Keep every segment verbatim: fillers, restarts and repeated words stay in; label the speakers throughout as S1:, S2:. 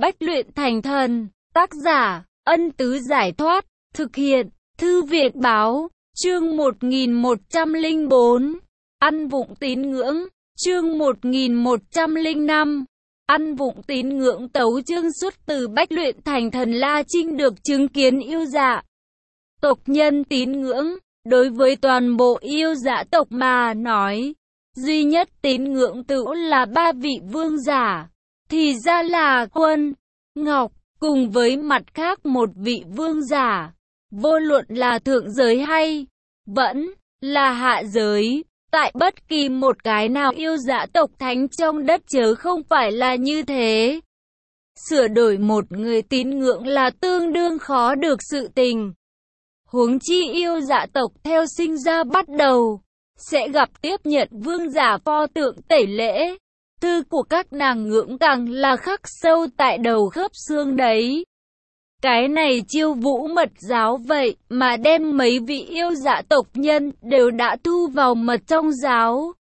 S1: Bách luyện thành thần, tác giả, Ân Tứ Giải Thoát, thực hiện, Thư viện Báo, chương một nghìn một trăm lẻ bốn, ăn vụng tín ngưỡng, chương một nghìn một trăm lẻ năm, ăn vụng tín ngưỡng. Tấu chương xuất từ Bách luyện thành thần. La Trinh được chứng kiến yêu dạ tộc nhân tín ngưỡng. Đối với toàn bộ yêu dạ tộc mà nói, duy nhất tín ngưỡng tự là ba vị vương giả, thì ra là Quân, Ngọc, cùng với mặt khác một vị vương giả. Vô luận là thượng giới hay vẫn là hạ giới, tại bất kỳ một cái nào yêu dạ tộc thánh trong đất chớ không phải là như thế. Sửa đổi một người tín ngưỡng là tương đương khó được sự tình. Huống chi yêu dạ tộc theo sinh ra bắt đầu sẽ gặp tiếp nhận vương giả pho tượng tẩy lễ. Thư của các nàng ngưỡng càng là khắc sâu tại đầu khớp xương đấy. Cái này Chiêu Vũ Mật giáo vậy mà đem mấy vị yêu dạ tộc nhân đều đã thu vào mật trong giáo.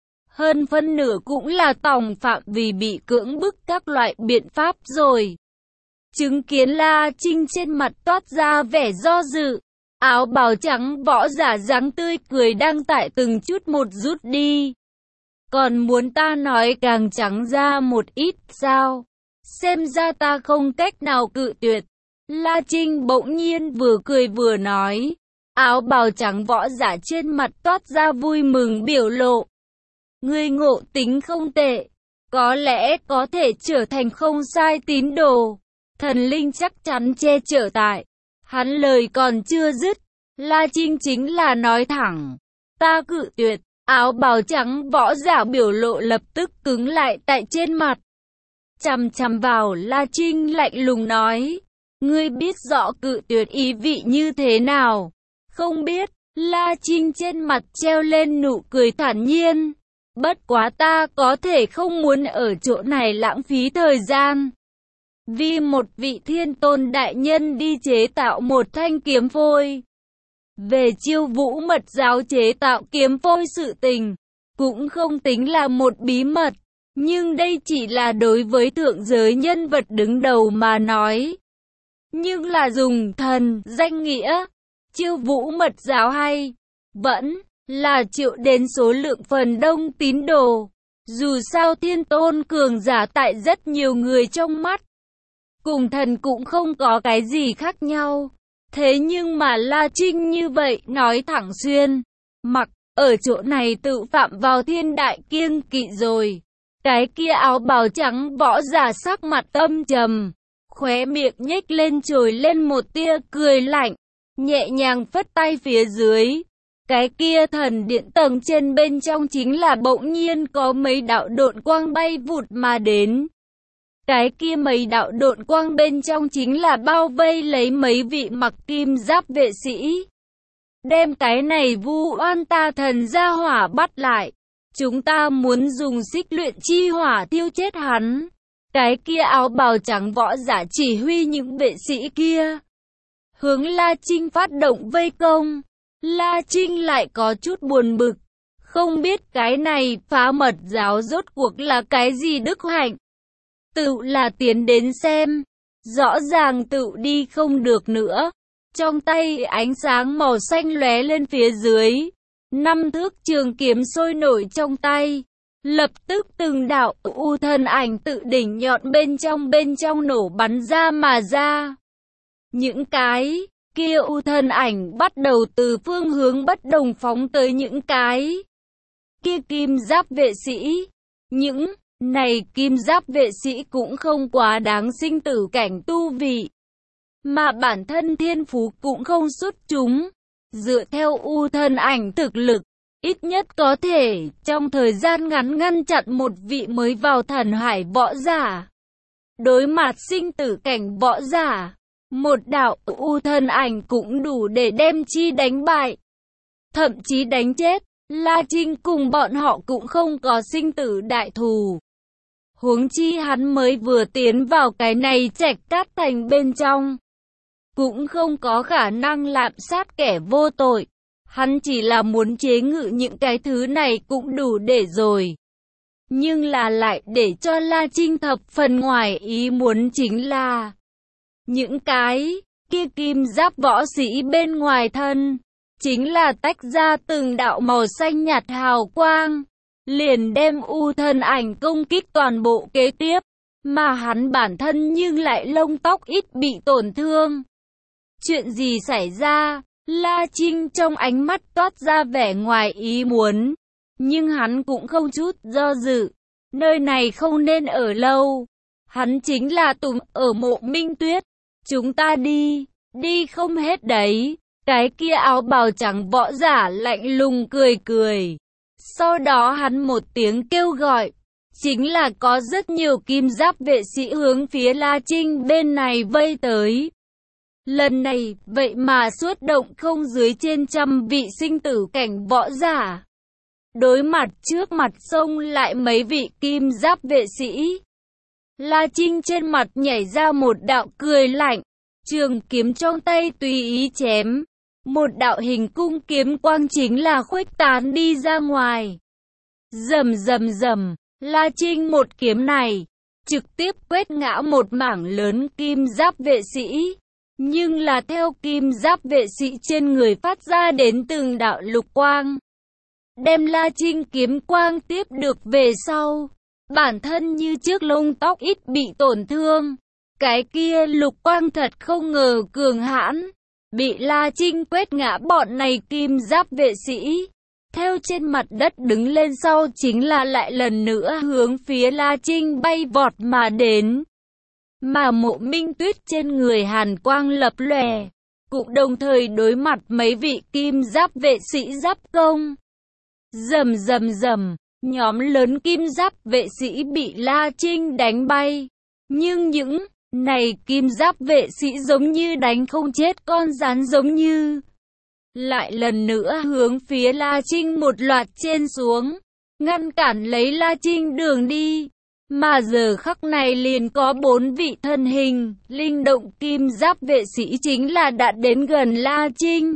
S1: Hơn phân nửa cũng là tòng phạm vì bị cưỡng bức các loại biện pháp rồi. Chứng kiến La Trinh trên mặt toát ra vẻ do dự, áo bào trắng võ giả dáng tươi cười đang tại từng chút một rút đi. Còn muốn ta nói càng trắng ra một ít sao? Xem ra ta không cách nào cự tuyệt. La Trinh bỗng nhiên vừa cười vừa nói. Áo bào trắng võ giả trên mặt toát ra vui mừng biểu lộ. Ngươi ngộ tính không tệ, có lẽ có thể trở thành không sai tín đồ. Thần linh chắc chắn che chở tại. Hắn lời còn chưa dứt, La Trinh chính là nói thẳng. Ta cự tuyệt. Áo bào trắng võ giả biểu lộ lập tức cứng lại tại trên mặt. Chằm chằm vào La Trinh lạnh lùng nói. Ngươi biết rõ cự tuyệt ý vị như thế nào? Không biết. La Trinh trên mặt treo lên nụ cười thản nhiên. Bất quá ta có thể không muốn ở chỗ này lãng phí thời gian. Vì một vị thiên tôn đại nhân đi chế tạo một thanh kiếm phôi. Về Chiêu Vũ Mật giáo chế tạo kiếm phôi sự tình, cũng không tính là một bí mật, nhưng đây chỉ là đối với thượng giới nhân vật đứng đầu mà nói. Nhưng là dùng thần danh nghĩa, Chiêu Vũ Mật giáo hay vẫn là chịu đến số lượng phần đông tín đồ. Dù sao thiên tôn cường giả tại rất nhiều người trong mắt, cùng thần cũng không có cái gì khác nhau. Thế nhưng mà La Trinh như vậy nói thẳng xuyên, mặc ở chỗ này tự phạm vào thiên đại kiêng kỵ rồi. Cái kia áo bào trắng võ giả sắc mặt âm trầm, khóe miệng nhếch lên trồi lên một tia cười lạnh, nhẹ nhàng phất tay phía dưới. Cái kia thần điện tầng trên bên trong chính là bỗng nhiên có mấy đạo độn quang bay vụt mà đến. Cái kia mấy đạo độn quang bên trong chính là bao vây lấy mấy vị mặc kim giáp vệ sĩ. Đem cái này vu oan ta thần ra hỏa bắt lại. Chúng ta muốn dùng xích luyện chi hỏa thiêu chết hắn. Cái kia áo bào trắng võ giả chỉ huy những vệ sĩ kia hướng La Trinh phát động vây công. La Trinh lại có chút buồn bực. Không biết cái này phá mật giáo rốt cuộc là cái gì đức hạnh. Tự là tiến đến xem, rõ ràng tự đi không được nữa. Trong tay ánh sáng màu xanh lóe lên phía dưới, năm thước trường kiếm sôi nổi trong tay. Lập tức từng đạo u thân ảnh tự đỉnh nhọn bên trong bên trong nổ bắn ra mà ra. Những cái kia u thân ảnh bắt đầu từ phương hướng bất đồng phóng tới những cái kia kim giáp vệ sĩ. Những này kim giáp vệ sĩ cũng không quá đáng sinh tử cảnh tu vị, mà bản thân thiên phú cũng không xuất chúng. Dựa theo u thân ảnh thực lực, ít nhất có thể trong thời gian ngắn ngăn chặn một vị mới vào thần hải võ giả. Đối mặt sinh tử cảnh võ giả, một đạo u thân ảnh cũng đủ để đem chi đánh bại, thậm chí đánh chết. La Trinh cùng bọn họ cũng không có sinh tử đại thù. Huống chi hắn mới vừa tiến vào cái này Trạch Cát Thành bên trong, cũng không có khả năng lạm sát kẻ vô tội. Hắn chỉ là muốn chế ngự những cái thứ này cũng đủ để rồi. Nhưng là lại để cho La Trinh thập phần ngoài ý muốn chính là những cái kia kim giáp võ sĩ bên ngoài thân, chính là tách ra từng đạo màu xanh nhạt hào quang, liền đem U thân ảnh công kích toàn bộ kế tiếp, mà hắn bản thân nhưng lại lông tóc ít bị tổn thương. Chuyện gì xảy ra? La Trinh trong ánh mắt toát ra vẻ ngoài ý muốn, nhưng hắn cũng không chút do dự, nơi này không nên ở lâu. Hắn chính là Tùng ở Mộ Minh Tuyết, chúng ta đi, đi không hết đấy. Cái kia áo bào trắng võ giả lạnh lùng cười cười. Sau đó hắn một tiếng kêu gọi, chính là có rất nhiều kim giáp vệ sĩ hướng phía La Trinh bên này vây tới. Lần này, vậy mà xuất động không dưới trên trăm vị sinh tử cảnh võ giả. Đối mặt trước mặt xông lại mấy vị kim giáp vệ sĩ. La Trinh trên mặt nhảy ra một đạo cười lạnh, trường kiếm trong tay tùy ý chém. Một đạo hình cung kiếm quang chính là khuếch tán đi ra ngoài. Rầm rầm rầm, La Trinh một kiếm này, trực tiếp quét ngã một mảng lớn kim giáp vệ sĩ. Nhưng là theo kim giáp vệ sĩ trên người phát ra đến từng đạo lục quang. Đem La Trinh kiếm quang tiếp được về sau. Bản thân như trước lông tóc ít bị tổn thương. Cái kia lục quang thật không ngờ cường hãn. Bị La Trinh quét ngã bọn này kim giáp vệ sĩ. Theo trên mặt đất đứng lên sau chính là lại lần nữa hướng phía La Trinh bay vọt mà đến. Mà Mộ Minh Tuyết trên người hàn quang lập lòe, cũng đồng thời đối mặt mấy vị kim giáp vệ sĩ giáp công. Rầm rầm rầm, nhóm lớn kim giáp vệ sĩ bị La Trinh đánh bay. Nhưng những này kim giáp vệ sĩ giống như đánh không chết con rắn giống như. Lại lần nữa hướng phía La Trinh một loạt trên xuống, ngăn cản lấy La Trinh đường đi. Mà giờ khắc này liền có bốn vị thân hình, linh động kim giáp vệ sĩ chính là đã đến gần La Trinh.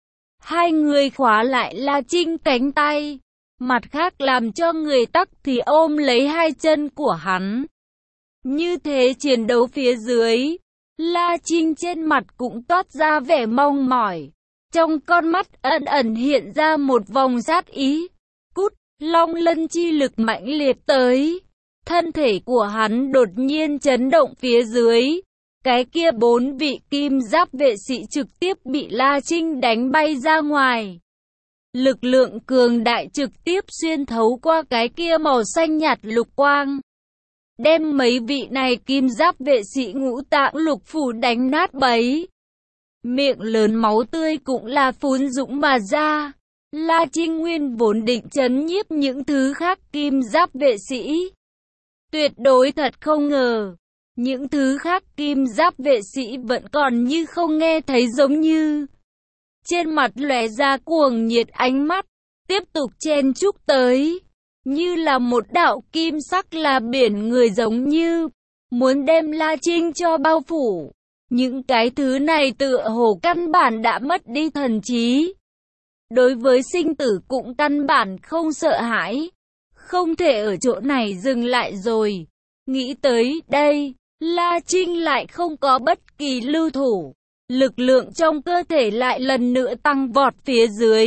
S1: Hai người khóa lại La Trinh cánh tay, mặt khác làm cho người tắc thì ôm lấy hai chân của hắn. Như thế chiến đấu phía dưới, La Trinh trên mặt cũng toát ra vẻ mong mỏi. Trong con mắt ẩn ẩn hiện ra một vòng sát ý. Cút, long lân chi lực mãnh liệt tới. Thân thể của hắn đột nhiên chấn động phía dưới. Cái kia bốn vị kim giáp vệ sĩ trực tiếp bị La Trinh đánh bay ra ngoài. Lực lượng cường đại trực tiếp xuyên thấu qua cái kia màu xanh nhạt lục quang. Đem mấy vị này kim giáp vệ sĩ ngũ tạng lục phủ đánh nát bấy. Miệng lớn máu tươi cũng là phun dũng mà ra. La Trinh nguyên vốn định trấn nhiếp những thứ khác kim giáp vệ sĩ. Tuyệt đối thật không ngờ, những thứ khác kim giáp vệ sĩ vẫn còn như không nghe thấy giống như. Trên mặt lóe ra cuồng nhiệt ánh mắt, tiếp tục chen chúc tới, như là một đạo kim sắc là biển người giống như, muốn đem La Trinh cho bao phủ. Những cái thứ này tựa hồ căn bản đã mất đi thần trí. Đối với sinh tử cũng căn bản không sợ hãi. Không thể ở chỗ này dừng lại rồi. Nghĩ tới đây, La Trinh lại không có bất kỳ lưu thủ. Lực lượng trong cơ thể lại lần nữa tăng vọt phía dưới.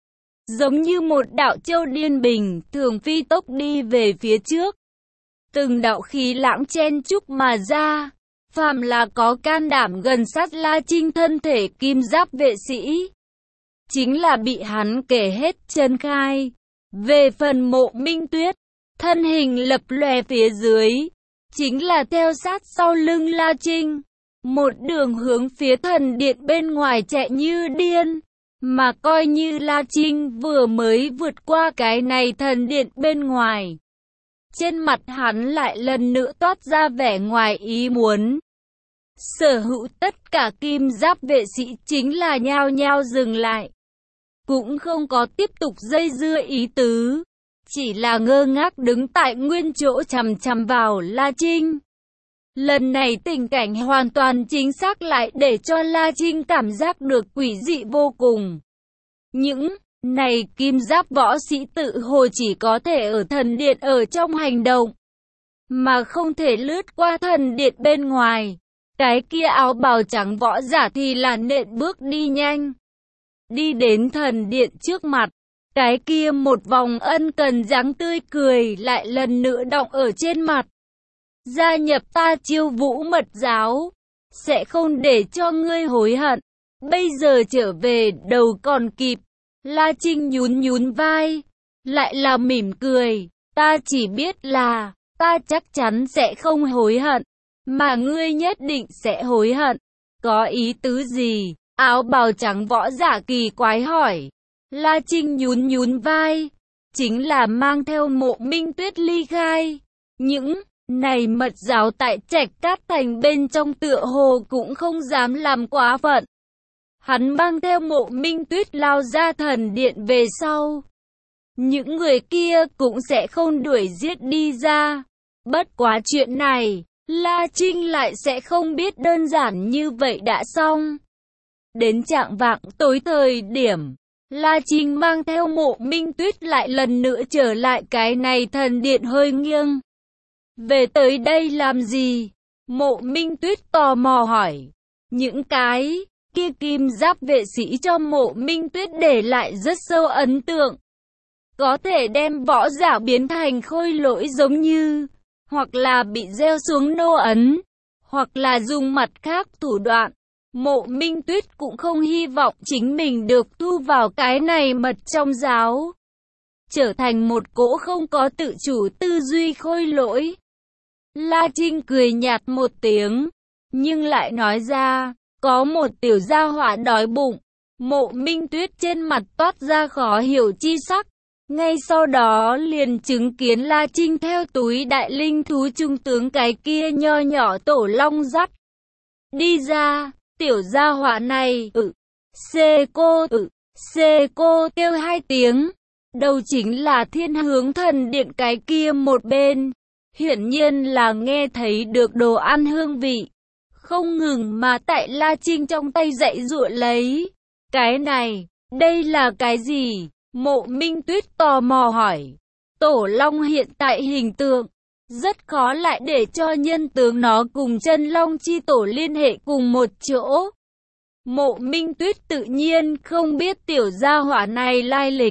S1: Giống như một đạo châu điên bình thường phi tốc đi về phía trước. Từng đạo khí lãng chen chúc mà ra. Phàm là có can đảm gần sát La Trinh thân thể kim giáp vệ sĩ, chính là bị hắn kể hết chân khai. Về phần Mộ Minh Tuyết, thân hình lập lòe phía dưới, chính là theo sát sau lưng La Trinh, một đường hướng phía thần điện bên ngoài chạy như điên. Mà coi như La Trinh vừa mới vượt qua cái này thần điện bên ngoài, trên mặt hắn lại lần nữa toát ra vẻ ngoài ý muốn. Sở hữu tất cả kim giáp vệ sĩ chính là nhao nhao dừng lại. Cũng không có tiếp tục dây dưa ý tứ. Chỉ là ngơ ngác đứng tại nguyên chỗ chằm chằm vào La Trinh. Lần này tình cảnh hoàn toàn chính xác lại để cho La Trinh cảm giác được quỷ dị vô cùng. Những Này kim giáp võ sĩ tự hồ chỉ có thể ở thần điện ở trong hành động, mà không thể lướt qua thần điện bên ngoài. Cái kia áo bào trắng võ giả thì là nện bước đi nhanh, đi đến thần điện trước mặt. Cái kia một vòng ân cần dáng tươi cười lại lần nữa đọng ở trên mặt. Gia nhập ta Chiêu Vũ Mật giáo, sẽ không để cho ngươi hối hận. Bây giờ trở về đầu còn kịp. La Trinh nhún nhún vai, lại là mỉm cười. Ta chỉ biết là, ta chắc chắn sẽ không hối hận, mà ngươi nhất định sẽ hối hận. Có ý tứ gì? Áo bào trắng võ giả kỳ quái hỏi. La Trinh nhún nhún vai, chính là mang theo Mộ Minh Tuyết ly khai. Những này mật giáo tại Trạch Cát Thành bên trong tựa hồ cũng không dám làm quá phận. Hắn mang theo Mộ Minh Tuyết lao ra thần điện về sau, những người kia cũng sẽ không đuổi giết đi ra. Bất quá chuyện này, La Trinh lại sẽ không biết đơn giản như vậy đã xong. Đến chạng vạng tối thời điểm, La Trinh mang theo Mộ Minh Tuyết lại lần nữa trở lại cái này thần điện hơi nghiêng. Về tới đây làm gì? Mộ Minh Tuyết tò mò hỏi. Những cái kia kim giáp vệ sĩ cho Mộ Minh Tuyết để lại rất sâu ấn tượng. Có thể đem võ giả biến thành khôi lỗi giống như, hoặc là bị gieo xuống nô ấn, hoặc là dùng mặt khác thủ đoạn. Mộ Minh Tuyết cũng không hy vọng chính mình được thu vào cái này mật trong giáo, trở thành một cỗ không có tự chủ tư duy khôi lỗi. La Trinh cười nhạt một tiếng, nhưng lại nói ra, có một tiểu gia hỏa đói bụng. Mộ Minh Tuyết trên mặt toát ra khó hiểu chi sắc. Ngay sau đó liền chứng kiến La Trinh theo túi đại linh thú trung tướng cái kia nho nhỏ tổ long dắt đi ra. Tiểu gia hỏa này, ừ, xê cô, ừ, xê cô kêu hai tiếng. Đầu chính là Thiên Hướng Thần Điện cái kia một bên. Hiển nhiên là nghe thấy được đồ ăn hương vị, không ngừng mà tại La Trinh trong tay dạy dụa lấy. Cái này, đây là cái gì? Mộ Minh Tuyết tò mò hỏi. Tổ long hiện tại hình tượng rất khó lại để cho nhân tướng nó cùng chân long chi tổ liên hệ cùng một chỗ. Mộ Minh Tuyết tự nhiên không biết tiểu gia hỏa này lai lịch.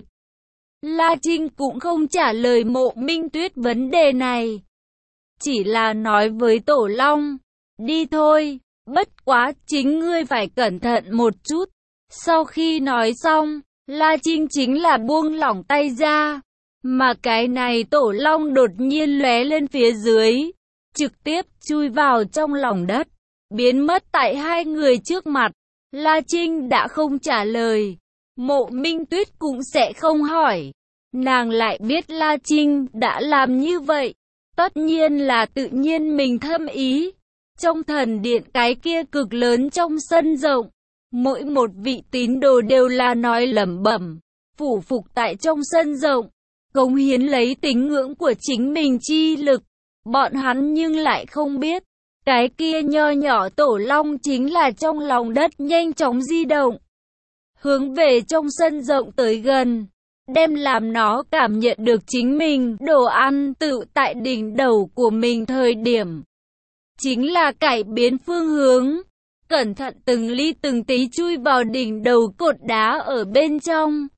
S1: La Trinh cũng không trả lời Mộ Minh Tuyết vấn đề này, chỉ là nói với tổ long, đi thôi, bất quá chính ngươi phải cẩn thận một chút. Sau khi nói xong, La Trinh chính là buông lỏng tay ra, mà cái này tổ long đột nhiên lóe lên phía dưới, trực tiếp chui vào trong lòng đất, biến mất tại hai người trước mặt. La Trinh đã không trả lời, Mộ Minh Tuyết cũng sẽ không hỏi. Nàng lại biết La Trinh đã làm như vậy, tất nhiên là tự nhiên mình thâm ý. Trong thần điện cái kia cực lớn trong sân rộng, mỗi một vị tín đồ đều là nói lẩm bẩm, phủ phục tại trong sân rộng, cống hiến lấy tín ngưỡng của chính mình chi lực. Bọn hắn nhưng lại không biết, cái kia nho nhỏ tổ long chính là trong lòng đất nhanh chóng di động, hướng về trong sân rộng tới gần, đem làm nó cảm nhận được chính mình đồ ăn tự tại đỉnh đầu của mình thời điểm, chính là cải biến phương hướng, cẩn thận từng ly từng tí chui vào đỉnh đầu cột đá ở bên trong.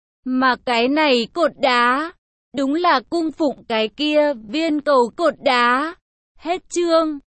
S1: Mà cái này cột đá, đúng là cung phụng cái kia viên cầu cột đá. Hết chương.